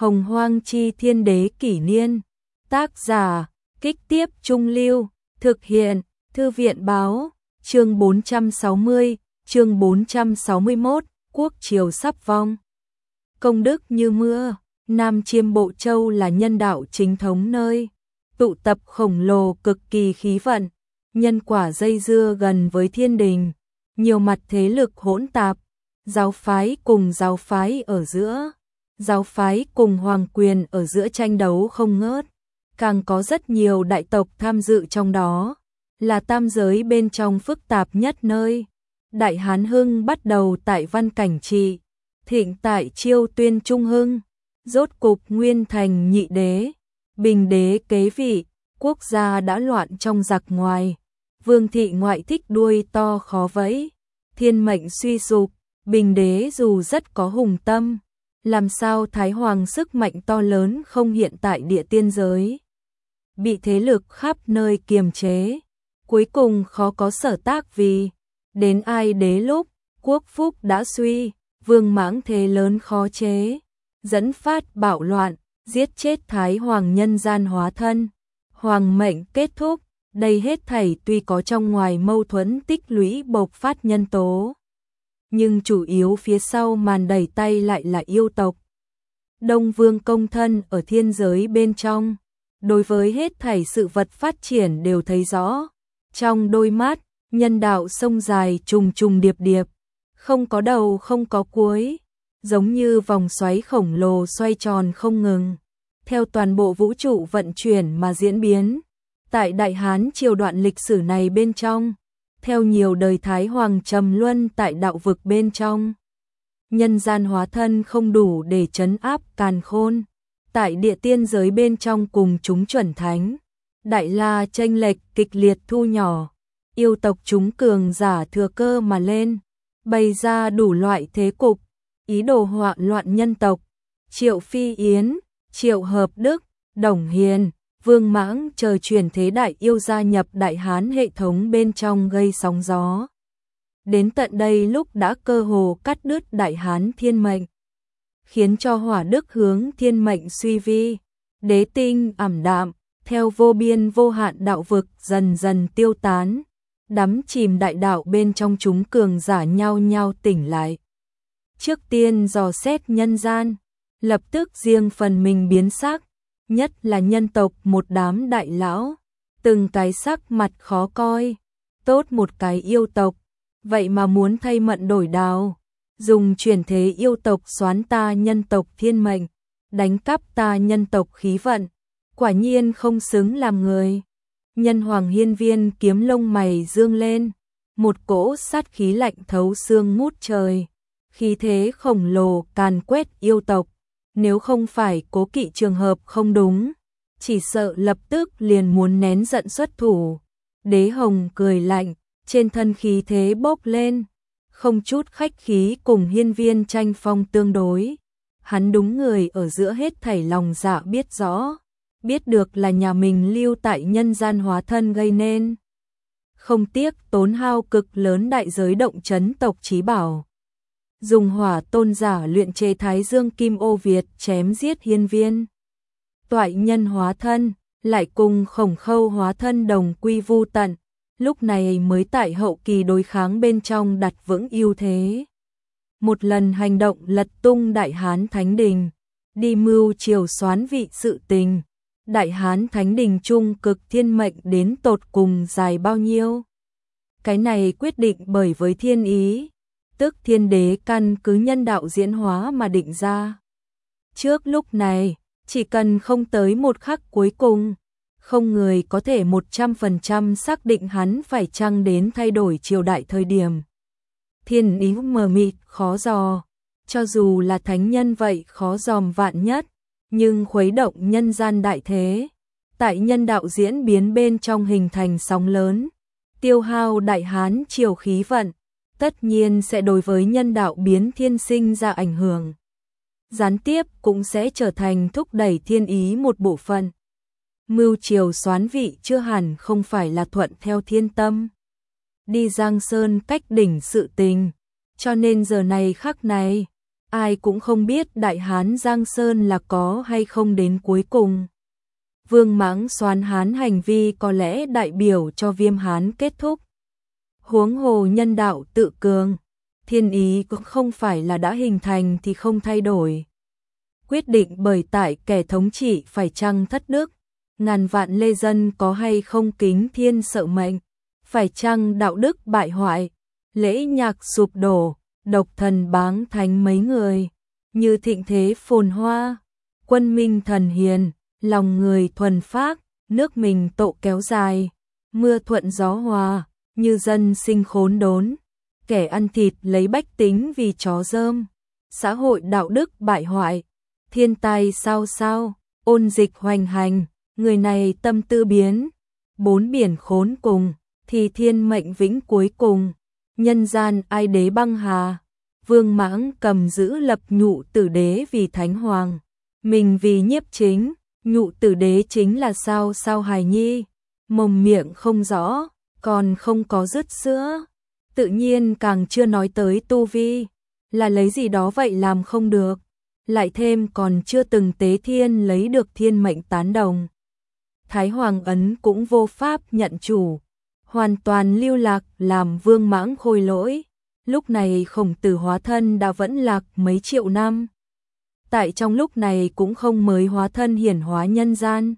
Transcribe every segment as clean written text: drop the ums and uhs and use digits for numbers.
Hồng Hoang Chi Thiên Đế Kỷ Niên. Tác giả, Kích Tiếp Trung Lưu. Thực hiện, Thư viện Báo. Chương 460, chương 461, Quốc triều sắp vong. Công đức như mưa. Nam Chiêm Bộ Châu là nhân đạo chính thống nơi tụ tập khổng lồ cực kỳ khí vận, nhân quả dây dưa gần với thiên đình, nhiều mặt thế lực hỗn tạp, giáo phái cùng giáo phái ở giữa, giáo phái cùng hoàng quyền ở giữa tranh đấu không ngớt, càng có rất nhiều đại tộc tham dự trong đó, là tam giới bên trong phức tạp nhất nơi. Đại Hán Hưng bắt đầu tại Văn Cảnh Trị, thịnh tại Chiêu Tuyên Trung Hưng, rốt cục Nguyên thành nhị đế, Bình đế kế vị, quốc gia đã loạn trong giặc ngoài, Vương thị ngoại thích đuôi to khó vẫy, thiên mệnh suy sụp, Bình đế dù rất có hùng tâm, làm sao Thái Hoàng sức mạnh to lớn không hiện tại địa tiên giới, bị thế lực khắp nơi kiềm chế, cuối cùng khó có sở tác vì, đến Ai đế lúc, quốc phúc đã suy, vương mãng thế lớn khó chế, dẫn phát bạo loạn, giết chết Thái Hoàng nhân gian hóa thân, hoàng mệnh kết thúc, đây hết thảy tuy có trong ngoài mâu thuẫn tích lũy bộc phát nhân tố, nhưng chủ yếu phía sau màn đẩy tay lại là yêu tộc. Đông Vương công thân ở thiên giới bên trong, đối với hết thảy sự vật phát triển đều thấy rõ, trong đôi mắt, nhân đạo sông dài trùng trùng điệp điệp, không có đầu không có cuối, giống như vòng xoáy khổng lồ xoay tròn không ngừng, theo toàn bộ vũ trụ vận chuyển mà diễn biến. Tại Đại Hán triều đoạn lịch sử này bên trong, theo nhiều đời Thái Hoàng trầm luân tại đạo vực bên trong, nhân gian hóa thân không đủ để trấn áp càn khôn, tại địa tiên giới bên trong cùng chúng chuẩn thánh, đại la chênh lệch kịch liệt thu nhỏ, yêu tộc chúng cường giả thừa cơ mà lên, bày ra đủ loại thế cục, ý đồ họa loạn nhân tộc. Triệu Phi Yến, Triệu Hợp Đức, Đồng Hiền, Vương Mãng chờ chuyển thế đại yêu gia nhập Đại Hán hệ thống bên trong gây sóng gió. Đến tận đây lúc đã cơ hồ cắt đứt Đại Hán thiên mệnh, khiến cho hỏa đức hướng thiên mệnh suy vi, đế tinh ảm đạm, theo vô biên vô hạn đạo vực dần dần tiêu tán, đắm chìm đại đạo bên trong chúng cường giả nhau nhau tỉnh lại. Trước tiên dò xét nhân gian, lập tức riêng phần mình biến sắc, nhất là nhân tộc một đám đại lão, từng cái sắc mặt khó coi, tốt một cái yêu tộc, vậy mà muốn thay mận đổi đào, dùng chuyển thế yêu tộc xoán ta nhân tộc thiên mệnh, đánh cắp ta nhân tộc khí vận, quả nhiên không xứng làm người. Nhân Hoàng Hiên Viên kiếm lông mày dương lên, một cỗ sát khí lạnh thấu xương ngút trời, khí thế khổng lồ càn quét yêu tộc, nếu không phải cố kỵ trường hợp không đúng, chỉ sợ lập tức liền muốn nén giận xuất thủ. Đế Hồng cười lạnh, trên thân khí thế bốc lên, không chút khách khí cùng Hiên Viên tranh phong tương đối. Hắn đúng người ở giữa hết thảy lòng dạ biết rõ, biết được là nhà mình lưu tại nhân gian hóa thân gây nên. Không tiếc tốn hao cực lớn đại giới động chấn tộc chí bảo. Dùng hỏa tôn giả luyện chế Thái Dương Kim Ô Việt chém giết Hiên Viên. Toại nhân hóa thân, lại cùng Khổng Khâu hóa thân đồng quy vu tận, lúc này mới tại hậu kỳ đối kháng bên trong đặt vững ưu thế. Một lần hành động lật tung Đại Hán Thánh Đình, đi mưu triều soán vị sự tình. Đại Hán Thánh Đình trung cực thiên mệnh đến tột cùng dài bao nhiêu? Cái này quyết định bởi với thiên ý, tức thiên đế căn cứ nhân đạo diễn hóa mà định ra. Trước lúc này, chỉ cần không tới một khắc cuối cùng, không người có thể 100% xác định hắn phải chăng đến thay đổi triều đại thời điểm. Thiên ý mờ mịt, khó dò, cho dù là thánh nhân vậy khó dòm vạn nhất, nhưng khuấy động nhân gian đại thế, tại nhân đạo diễn biến bên trong hình thành sóng lớn, tiêu hao Đại Hán triều khí vận, tất nhiên sẽ đối với nhân đạo biến thiên sinh ra ảnh hưởng. Gián tiếp cũng sẽ trở thành thúc đẩy thiên ý một bộ phận. Mưu triều soán vị chưa hẳn không phải là thuận theo thiên tâm. Đi Giang Sơn cách đỉnh sự tình, cho nên giờ này khắc này, ai cũng không biết Đại Hán Giang Sơn là có hay không đến cuối cùng. Vương Mãng Xoán Hán hành vi có lẽ đại biểu cho Viêm Hán kết thúc. Huống hồ nhân đạo tự cường, thiên ý cũng không phải là đã hình thành thì không thay đổi. Quyết định bởi tại kẻ thống trị phải chăng thất đức, ngàn vạn lê dân có hay không kính thiên sợ mệnh, phải chăng đạo đức bại hoại, lễ nhạc sụp đổ, độc thần báng thánh mấy người, như thịnh thế phồn hoa, quân minh thần hiền, lòng người thuần phác, nước mình tộ kéo dài, mưa thuận gió hòa, như dân sinh khốn đốn, kẻ ăn thịt lấy bách tính vì chó rơm, xã hội đạo đức bại hoại, thiên tai sao sao, ôn dịch hoành hành, người này tâm tư biến, bốn biển khốn cùng, thì thiên mệnh vĩnh cuối cùng, nhân gian ai đế băng hà, Vương Mãng cầm giữ lập Nhụ Tử Đế vì thánh hoàng, mình vì nhiếp chính, Nhụ Tử Đế chính là sao sao hài nhi, mồm miệng không rõ, còn không có dứt sữa, tự nhiên càng chưa nói tới tu vi, là lấy gì đó vậy làm không được, lại thêm còn chưa từng tế thiên lấy được thiên mệnh tán đồng. Thái Hoàng ấn cũng vô pháp nhận chủ, hoàn toàn lưu lạc làm Vương Mãng khôi lỗi. Lúc này Khổng Tử hóa thân đã vẫn lạc mấy triệu năm. Tại trong lúc này cũng không mới hóa thân hiển hóa nhân gian.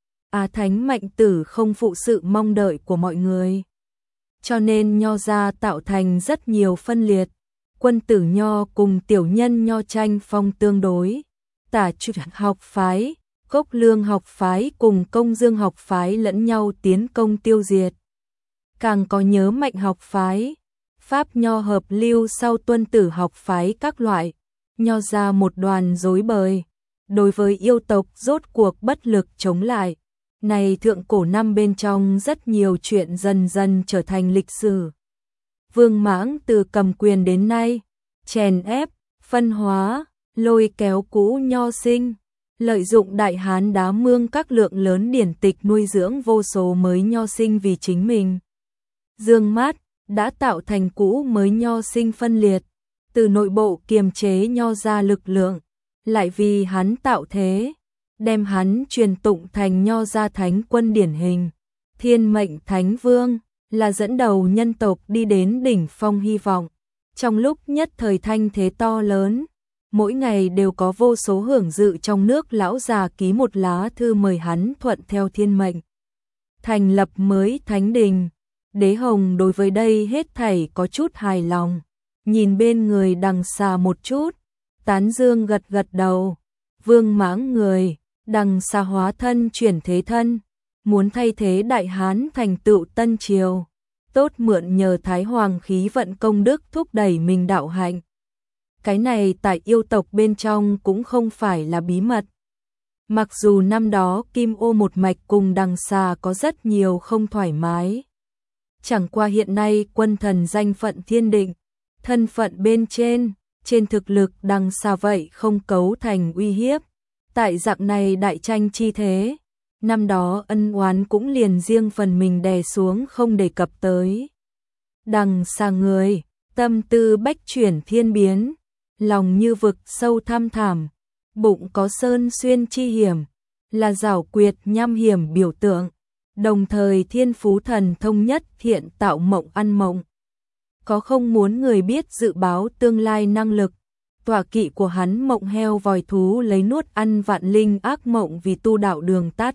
Thánh Mạnh Tử không phụ sự mong đợi của mọi người. Cho nên Nho gia tạo thành rất nhiều phân liệt. Quân tử Nho cùng tiểu nhân Nho tranh phong tương đối. Tả Trúc học phái, Cốc Lương học phái cùng Công Dương học phái lẫn nhau tiến công tiêu diệt. Càng có Nhớ Mạnh học phái, Pháp Nho hợp lưu sau Tuân Tử học phái các loại, Nho ra một đoàn rối bời, đối với yêu tộc rốt cuộc bất lực chống lại. Này thượng cổ năm bên trong rất nhiều chuyện dần dần trở thành lịch sử. Vương Mãng từ cầm quyền đến nay, chèn ép, phân hóa, lôi kéo cũ Nho sinh, lợi dụng Đại Hán đá mương các lượng lớn điển tịch nuôi dưỡng vô số mới Nho sinh vì chính mình. Dương mắt đã tạo thành cũ mới Nho sinh phân liệt, từ nội bộ kiềm chế Nho ra lực lượng, lại vì hắn tạo thế, đem hắn truyền tụng thành Nho gia thánh quân điển hình, thiên mệnh thánh vương, là dẫn đầu nhân tộc đi đến đỉnh phong hy vọng. Trong lúc nhất thời thanh thế to lớn, mỗi ngày đều có vô số hưởng dự trong nước lão già ký một lá thư mời hắn thuận theo thiên mệnh, thành lập mới thánh đình. Đế Hồng đối với đây hết thảy có chút hài lòng, nhìn bên người Đằng Xà một chút, tán dương gật gật đầu. Vương Mãng người, Đằng Xà hóa thân chuyển thế thân, muốn thay thế Đại Hán thành tựu Tân Triều, tốt mượn nhờ Thái Hoàng khí vận công đức thúc đẩy mình đạo hạnh. Cái này tại yêu tộc bên trong cũng không phải là bí mật. Mặc dù năm đó Kim Ô một mạch cùng Đằng Xà có rất nhiều không thoải mái. Chẳng qua hiện nay quân thần danh phận thiên định, thân phận bên trên thực lực Đằng Xà vậy không cấu thành uy hiếp. Tại dạng này đại tranh chi thế, năm đó ân oán cũng liền riêng phần mình đè xuống không đề cập tới. Đằng Xà người, tâm tư bách chuyển thiên biến, lòng như vực sâu thăm thẳm, bụng có sơn xuyên chi hiểm, là giảo quyệt nham hiểm biểu tượng. Đồng thời thiên phú thần thông nhất thiện tạo mộng ăn mộng. Có không muốn người biết dự báo tương lai năng lực. Tọa kỵ của hắn mộng heo vòi thú lấy nuốt ăn vạn linh ác mộng vì tu đạo đường tắt.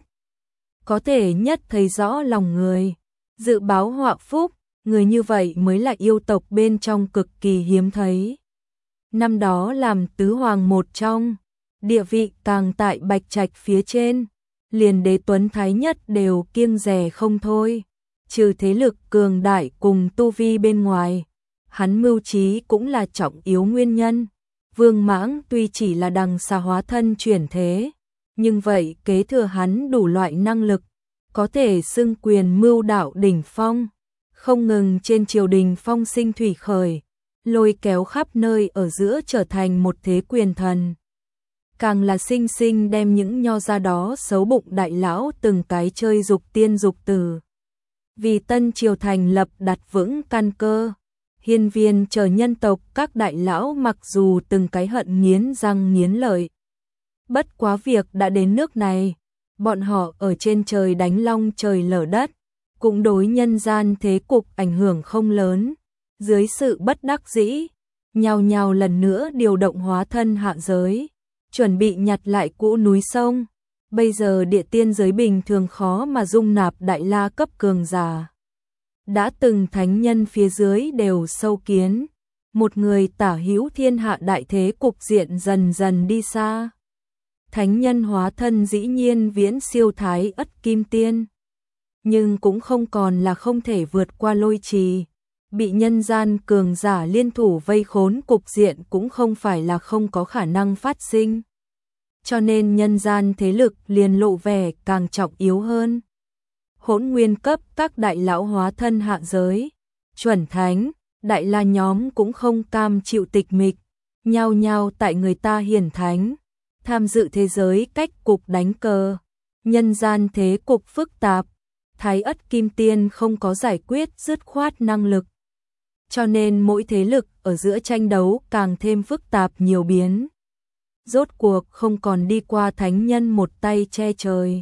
Có thể nhất thấy rõ lòng người. Dự báo họa phúc, người như vậy mới là yêu tộc bên trong cực kỳ hiếm thấy. Năm đó làm tứ hoàng một trong, địa vị càng tại Bạch Trạch phía trên. Liền Đế Tuấn Thái Nhất đều kiêng dè không thôi, trừ thế lực cường đại cùng tu vi bên ngoài, hắn mưu trí cũng là trọng yếu nguyên nhân. Vương Mãng tuy chỉ là Đằng Xà hóa thân chuyển thế, nhưng vậy kế thừa hắn đủ loại năng lực, có thể xưng quyền mưu đạo đỉnh phong, không ngừng trên triều đình phong sinh thủy khởi, lôi kéo khắp nơi ở giữa trở thành một thế quyền thần. Càng là sinh sinh đem những Nho gia đó xấu bụng đại lão từng cái chơi dục tiên dục tử. Vì Tân Triều thành lập đặt vững căn cơ, Hiên Viên chờ nhân tộc các đại lão mặc dù từng cái hận nghiến răng nghiến lợi. Bất quá việc đã đến nước này, bọn họ ở trên trời đánh long trời lở đất, cũng đối nhân gian thế cục ảnh hưởng không lớn. Dưới sự bất đắc dĩ, nhao nhao lần nữa điều động hóa thân hạ giới, chuẩn bị nhặt lại cũ núi sông. Bây giờ địa tiên giới bình thường khó mà dung nạp đại la cấp cường giả. Đã từng thánh nhân phía dưới đều sâu kiến, một người tả hữu thiên hạ đại thế cục diện dần dần đi xa. Thánh nhân hóa thân dĩ nhiên viễn siêu thái ất kim tiên, nhưng cũng không còn là không thể vượt qua lôi trì. Bị nhân gian cường giả liên thủ vây khốn cục diện cũng không phải là không có khả năng phát sinh. Cho nên nhân gian thế lực liền lộ vẻ càng trọng yếu hơn. Hỗn nguyên cấp các đại lão hóa thân hạ giới, chuẩn thánh, đại la nhóm cũng không cam chịu tịch mịch, nhao nhao tại người ta hiển thánh, tham dự thế giới cách cục đánh cờ. Nhân gian thế cục phức tạp, thái ất kim tiên không có giải quyết dứt khoát năng lực. Cho nên mỗi thế lực ở giữa tranh đấu càng thêm phức tạp nhiều biến. Rốt cuộc không còn đi qua thánh nhân một tay che trời.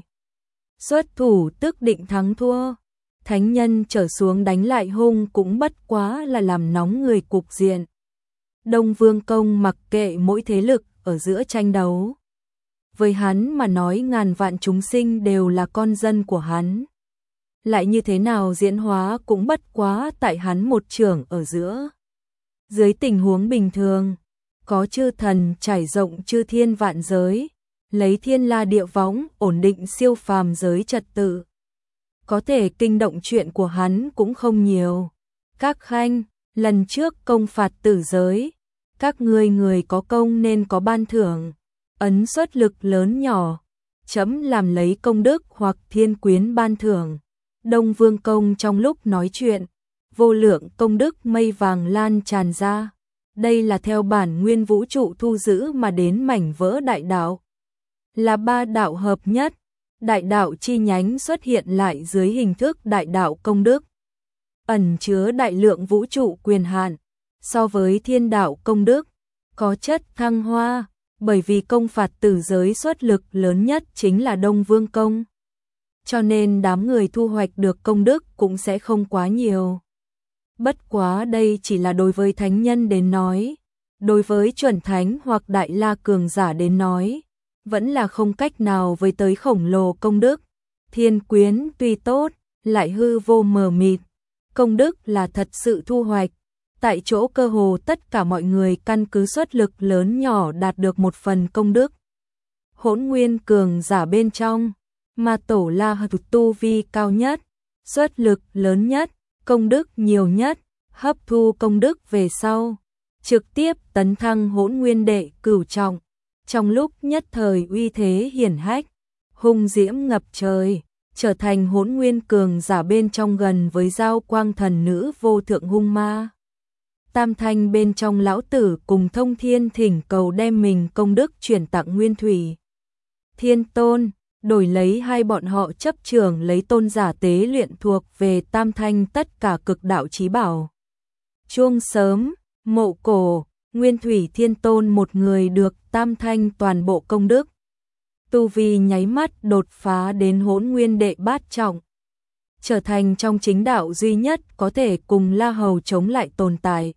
Xuất thủ tức định thắng thua. Thánh nhân trở xuống đánh lại hung cũng bất quá là làm nóng người cục diện. Đông Vương Công mặc kệ mỗi thế lực ở giữa tranh đấu. Với hắn mà nói ngàn vạn chúng sinh đều là con dân của hắn. Lại như thế nào diễn hóa cũng bất quá tại hắn một chưởng ở giữa. Dưới tình huống bình thường, có chư thần trải rộng chư thiên vạn giới, lấy thiên la địa võng ổn định siêu phàm giới trật tự. Có thể kinh động chuyện của hắn cũng không nhiều. Các khanh, lần trước công phạt tử giới, các ngươi người có công nên có ban thưởng, ấn suất lực lớn nhỏ, chấm làm lấy công đức hoặc thiên quyến ban thưởng. Đông Vương Công trong lúc nói chuyện, vô lượng công đức mây vàng lan tràn ra. Đây là theo bản nguyên vũ trụ thu giữ mà đến mảnh vỡ đại đạo. Là ba đạo hợp nhất, đại đạo chi nhánh xuất hiện lại dưới hình thức đại đạo công đức. Ẩn chứa đại lượng vũ trụ quyền hạn, so với thiên đạo công đức, có chất thăng hoa, bởi vì công phạt tử giới xuất lực lớn nhất chính là Đông Vương Công. Cho nên đám người thu hoạch được công đức cũng sẽ không quá nhiều. Bất quá đây chỉ là đối với thánh nhân đến nói, đối với chuẩn thánh hoặc đại la cường giả đến nói, vẫn là không cách nào với tới khổng lồ công đức. Thiên quyến tuy tốt, lại hư vô mờ mịt, công đức là thật sự thu hoạch. Tại chỗ cơ hồ tất cả mọi người căn cứ xuất lực lớn nhỏ đạt được một phần công đức. Hỗn nguyên cường giả bên trong, mà tổ la hợp tu vi cao nhất, xuất lực lớn nhất, công đức nhiều nhất, hấp thu công đức về sau, trực tiếp tấn thăng hỗn nguyên đệ cửu trọng. Trong lúc nhất thời uy thế hiển hách, hung diễm ngập trời, trở thành hỗn nguyên cường giả bên trong gần với giao quang thần nữ vô thượng hung ma. Tam thanh bên trong lão tử cùng thông thiên thỉnh cầu đem mình công đức chuyển tặng Nguyên Thủy Thiên Tôn, đổi lấy hai bọn họ chấp trưởng lấy tôn giả tế luyện thuộc về tam thanh tất cả cực đạo chí bảo. Chuông sớm, mộ cổ, Nguyên Thủy Thiên Tôn một người được tam thanh toàn bộ công đức. Tu vi nháy mắt đột phá đến hỗn nguyên đệ bát trọng. Trở thành trong chính đạo duy nhất có thể cùng La Hầu chống lại tồn tại.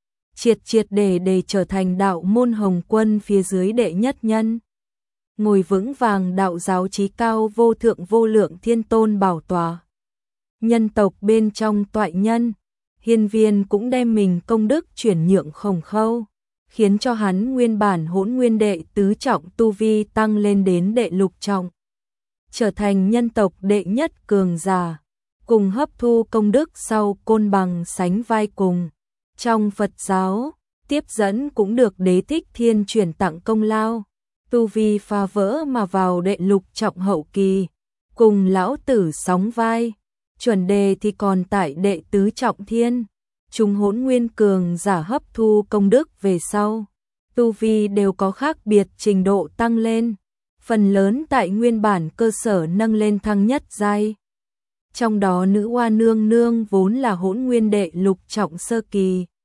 Triệt để trở thành đạo môn Hồng Quân phía dưới đệ nhất nhân. Ngồi vững vàng đạo giáo chí cao vô thượng vô lượng thiên tôn bảo tòa. Nhân tộc bên trong toại nhân, Hiên Viên cũng đem mình công đức chuyển nhượng Khổng Khâu, khiến cho hắn nguyên bản hỗn nguyên đệ tứ trọng tu vi tăng lên đến đệ lục trọng. Trở thành nhân tộc đệ nhất cường giả, cùng hấp thu công đức sau côn bằng sánh vai cùng. Trong Phật giáo, tiếp dẫn cũng được Đế Thích Thiên chuyển tặng công lao, tu vi phá vỡ mà vào đệ lục trọng hậu kỳ, cùng lão tử sóng vai. Chuẩn đề thì còn tại đệ tứ trọng thiên. Chúng hỗn nguyên cường giả hấp thu công đức về sau, tu vi đều có khác biệt trình độ tăng lên, phần lớn tại nguyên bản cơ sở nâng lên thăng nhất giai. Trong đó nữ hoa nương nương vốn là hỗn nguyên đệ lục trọng sơ kỳ,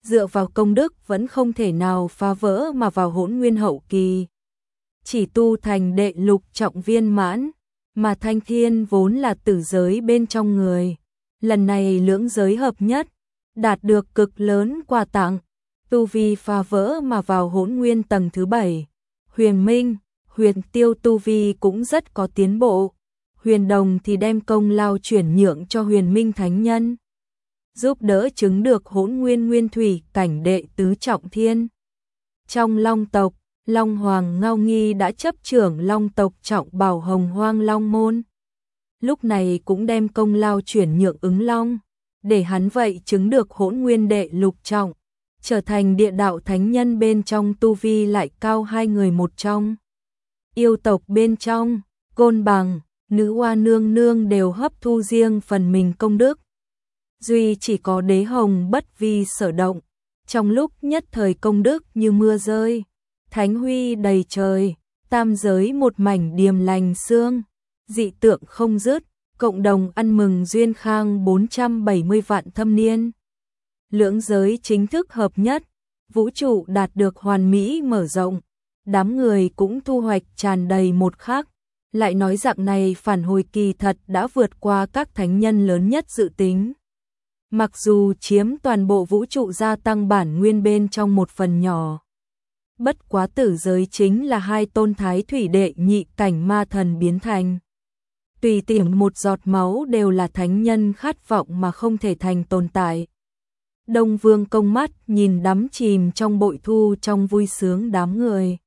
dựa vào công đức vẫn không thể nào phá vỡ mà vào Hỗn Nguyên hậu kỳ. Chỉ tu thành đệ lục trọng viên mãn, mà Thanh Thiên vốn là tử giới bên trong người. Lần này lưỡng giới hợp nhất, đạt được cực lớn quà tặng, tu vi phá vỡ mà vào Hỗn Nguyên tầng thứ 7. Huyền Minh, Huyền Tiêu tu vi cũng rất có tiến bộ. Huyền Đồng thì đem công lao chuyển nhượng cho Huyền Minh Thánh Nhân, giúp đỡ chứng được Hỗn Nguyên Nguyên Thủy cảnh đệ tứ trọng thiên. Trong Long tộc, Long Hoàng Ngao Nghi đã chấp trưởng Long tộc trọng bảo Hồng Hoang Long môn. Lúc này cũng đem công lao chuyển nhượng Ứng Long, để hắn vậy chứng được Hỗn Nguyên đệ lục trọng, trở thành địa đạo thánh nhân bên trong tu vi lại cao hai người một trong. Yêu tộc bên trong, Côn Bằng, Nữ Hoa Nương Nương đều hấp thu riêng phần mình công đức. Duy chỉ có Đế Hồng bất vi sở động, trong lúc nhất thời công đức như mưa rơi, thánh huy đầy trời, tam giới một mảnh điềm lành xương, dị tượng không dứt, cộng đồng ăn mừng duyên khang 470 vạn thâm niên. Lưỡng giới chính thức hợp nhất, vũ trụ đạt được hoàn mỹ mở rộng, đám người cũng thu hoạch tràn đầy một khắc. Lại nói dạng này phản hồi kỳ thật đã vượt qua các thánh nhân lớn nhất dự tính. Mặc dù chiếm toàn bộ vũ trụ gia tăng bản nguyên bên trong một phần nhỏ. Bất quá tử giới chính là hai tôn thái thủy đệ nhị cảnh ma thần biến thành. Tùy tiệm một giọt máu đều là thánh nhân khát vọng mà không thể thành tồn tại. Đông Vương Công mắt nhìn đắm chìm trong bội thu trong vui sướng đám người.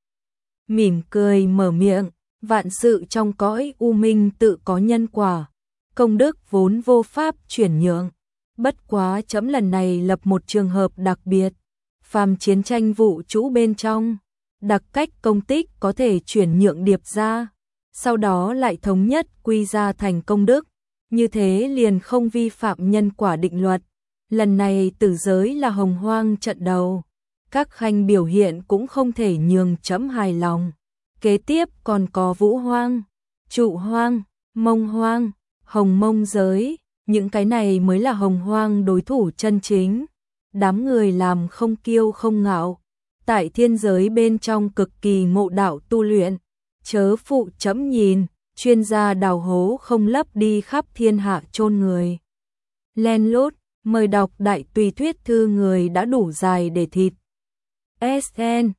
Mỉm cười mở miệng, vạn sự trong cõi u minh tự có nhân quả. Công đức vốn vô pháp chuyển nhượng. Bất quá chấm lần này lập một trường hợp đặc biệt. Phàm chiến tranh vũ trụ bên trong, đặc cách công tích có thể chuyển nhượng điệp ra, sau đó lại thống nhất quy ra thành công đức, như thế liền không vi phạm nhân quả định luật. Lần này tử giới là Hồng Hoang trận đầu, các khanh biểu hiện cũng không thể nhường chấm hài lòng. Kế tiếp còn có Vũ Hoang, Trụ Hoang, Mông Hoang, Hồng Mông giới, những cái này mới là Hồng Hoang đối thủ chân chính. Đám người làm không kiêu không ngạo, tại thiên giới bên trong cực kỳ ngộ đạo tu luyện, chớ phụ chấm nhìn, chuyên gia đào hố không lấp đi khắp thiên hạ chôn người. Len lút, mời đọc đại tùy thuyết thư người đã đủ dài để thịt. SN